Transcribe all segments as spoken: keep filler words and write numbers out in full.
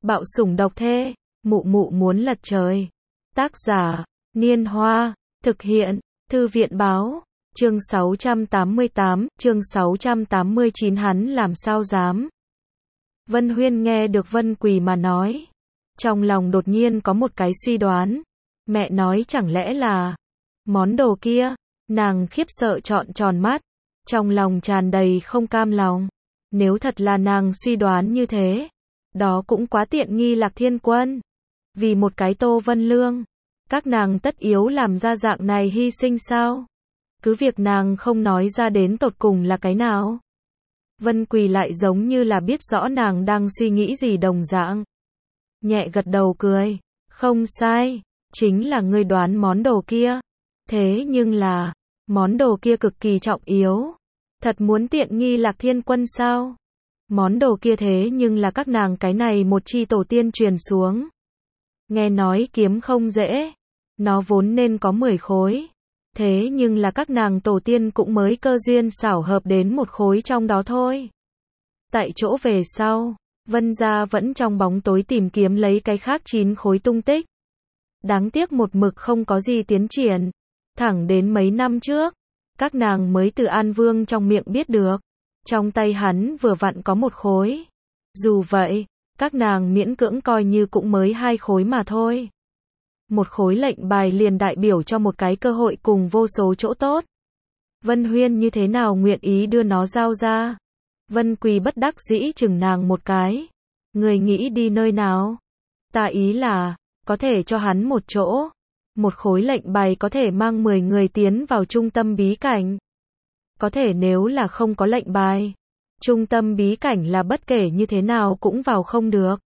Bạo sủng độc thê, mụ mụ muốn lật trời. Tác giả, Niên Hoa, thực hiện, Thư viện báo, chương sáu trăm tám mươi tám, chương sáu trăm tám mươi chín hắn làm sao dám. Vân Huyên nghe được Vân Quỳ mà nói. Trong lòng đột nhiên có một cái suy đoán. Mẹ nói chẳng lẽ là món đồ kia, nàng khiếp sợ trọn tròn mắt. Trong lòng tràn đầy không cam lòng. Nếu thật là nàng suy đoán như thế, đó cũng quá tiện nghi Lạc Thiên Quân. Vì một cái Tô Vân Lương, các nàng tất yếu làm ra dạng này hy sinh sao? Cứ việc nàng không nói ra đến tột cùng là cái nào. Vân Quỳ lại giống như là biết rõ nàng đang suy nghĩ gì đồng dạng. Nhẹ gật đầu cười, không sai, chính là ngươi đoán món đồ kia. Thế nhưng là, món đồ kia cực kỳ trọng yếu. Thật muốn tiện nghi Lạc Thiên Quân sao? Món đồ kia thế nhưng là các nàng cái này một chi tổ tiên truyền xuống. Nghe nói kiếm không dễ, nó vốn nên có mười khối. Thế nhưng là các nàng tổ tiên cũng mới cơ duyên xảo hợp đến một khối trong đó thôi. Tại chỗ về sau, Vân gia vẫn trong bóng tối tìm kiếm lấy cái khác chín khối tung tích. Đáng tiếc một mực không có gì tiến triển. Thẳng đến mấy năm trước, các nàng mới từ An Vương trong miệng biết được. Trong tay hắn vừa vặn có một khối. Dù vậy, các nàng miễn cưỡng coi như cũng mới hai khối mà thôi. Một khối lệnh bài liền đại biểu cho một cái cơ hội cùng vô số chỗ tốt. Vân Huyên như thế nào nguyện ý đưa nó giao ra? Vân Quỳ bất đắc dĩ chừng nàng một cái. Người nghĩ đi nơi nào? Ta ý là, có thể cho hắn một chỗ. Một khối lệnh bài có thể mang mười người tiến vào trung tâm bí cảnh. Có thể nếu là không có lệnh bài, trung tâm bí cảnh là bất kể như thế nào cũng vào không được.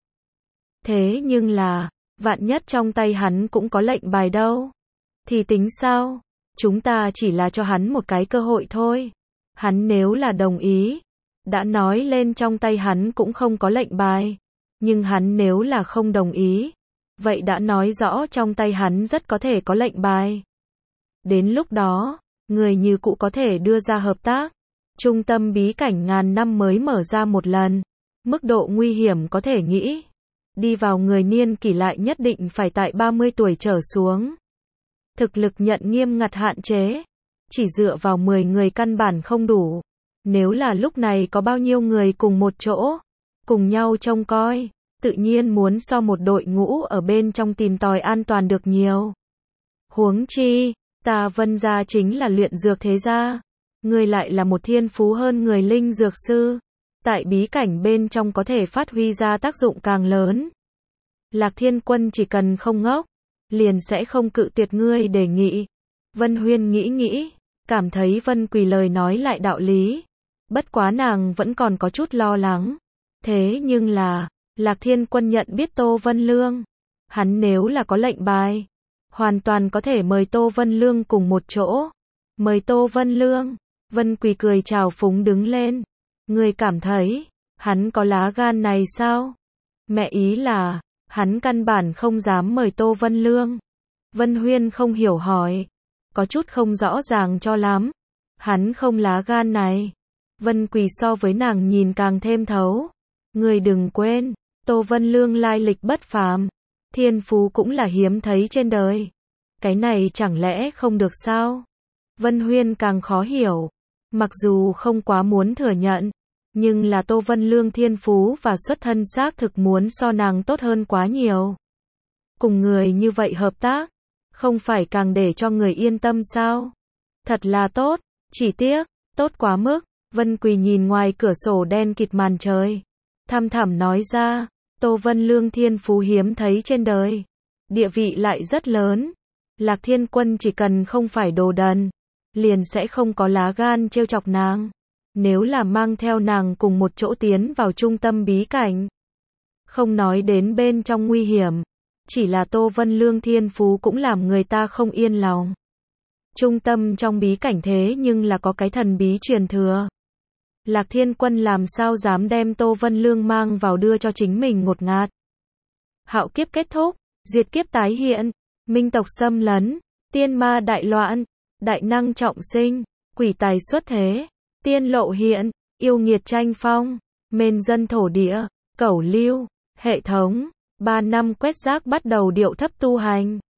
Thế nhưng là, vạn nhất trong tay hắn cũng có lệnh bài đâu. Thì tính sao? Chúng ta chỉ là cho hắn một cái cơ hội thôi. Hắn nếu là đồng ý, đã nói lên trong tay hắn cũng không có lệnh bài. Nhưng hắn nếu là không đồng ý, vậy đã nói rõ trong tay hắn rất có thể có lệnh bài. Đến lúc đó, người như cũ có thể đưa ra hợp tác. Trung tâm bí cảnh ngàn năm mới mở ra một lần. Mức độ nguy hiểm có thể nghĩ. Đi vào người niên kỷ lại nhất định phải tại ba mươi tuổi trở xuống. Thực lực nhận nghiêm ngặt hạn chế. Chỉ dựa vào mười người căn bản không đủ. Nếu là lúc này có bao nhiêu người cùng một chỗ, cùng nhau trông coi, tự nhiên muốn so một đội ngũ ở bên trong tìm tòi an toàn được nhiều. Huống chi, ta Vân gia chính là luyện dược thế gia. Người lại là một thiên phú hơn người linh dược sư. Tại bí cảnh bên trong có thể phát huy ra tác dụng càng lớn. Lạc Thiên Quân chỉ cần không ngốc, liền sẽ không cự tuyệt ngươi đề nghị. Vân Huyên nghĩ nghĩ, cảm thấy Vân Quỳ lời nói lại đạo lý. Bất quá nàng vẫn còn có chút lo lắng. Thế nhưng là, Lạc Thiên Quân nhận biết Tô Vân Lương. Hắn nếu là có lệnh bài, hoàn toàn có thể mời Tô Vân Lương cùng một chỗ. Mời Tô Vân Lương. Vân Quỳ cười chào phúng đứng lên. Người cảm thấy, hắn có lá gan này sao? Mẹ ý là, hắn căn bản không dám mời Tô Vân Lương. Vân Huyên không hiểu hỏi. Có chút không rõ ràng cho lắm. Hắn không lá gan này. Vân Quỳ so với nàng nhìn càng thêm thấu. Người đừng quên, Tô Vân Lương lai lịch bất phàm. Thiên phú cũng là hiếm thấy trên đời. Cái này chẳng lẽ không được sao? Vân Huyên càng khó hiểu. Mặc dù không quá muốn thừa nhận, nhưng là Tô Vân Lương thiên phú và xuất thân xác thực muốn so nàng tốt hơn quá nhiều. Cùng người như vậy hợp tác, không phải càng để cho người yên tâm sao? Thật là tốt, chỉ tiếc, tốt quá mức. Vân Quỳ nhìn ngoài cửa sổ đen kịt màn trời, thăm thẳm nói ra, Tô Vân Lương thiên phú hiếm thấy trên đời, địa vị lại rất lớn. Lạc Thiên Quân chỉ cần không phải đồ đần, liền sẽ không có lá gan trêu chọc nàng. Nếu là mang theo nàng cùng một chỗ tiến vào trung tâm bí cảnh, không nói đến bên trong nguy hiểm, chỉ là Tô Vân Lương thiên phú cũng làm người ta không yên lòng. Trung tâm trong bí cảnh thế nhưng là có cái thần bí truyền thừa. Lạc Thiên Quân làm sao dám đem Tô Vân Lương mang vào đưa cho chính mình ngột ngạt. Hạo kiếp kết thúc, diệt kiếp tái hiện, minh tộc xâm lấn, tiên ma đại loạn, đại năng trọng sinh, quỷ tài xuất thế, tiên lộ hiện, yêu nghiệt tranh phong, mên dân thổ địa, cẩu lưu, Hệ thống. ba năm quét rác bắt đầu điệu thấp tu hành.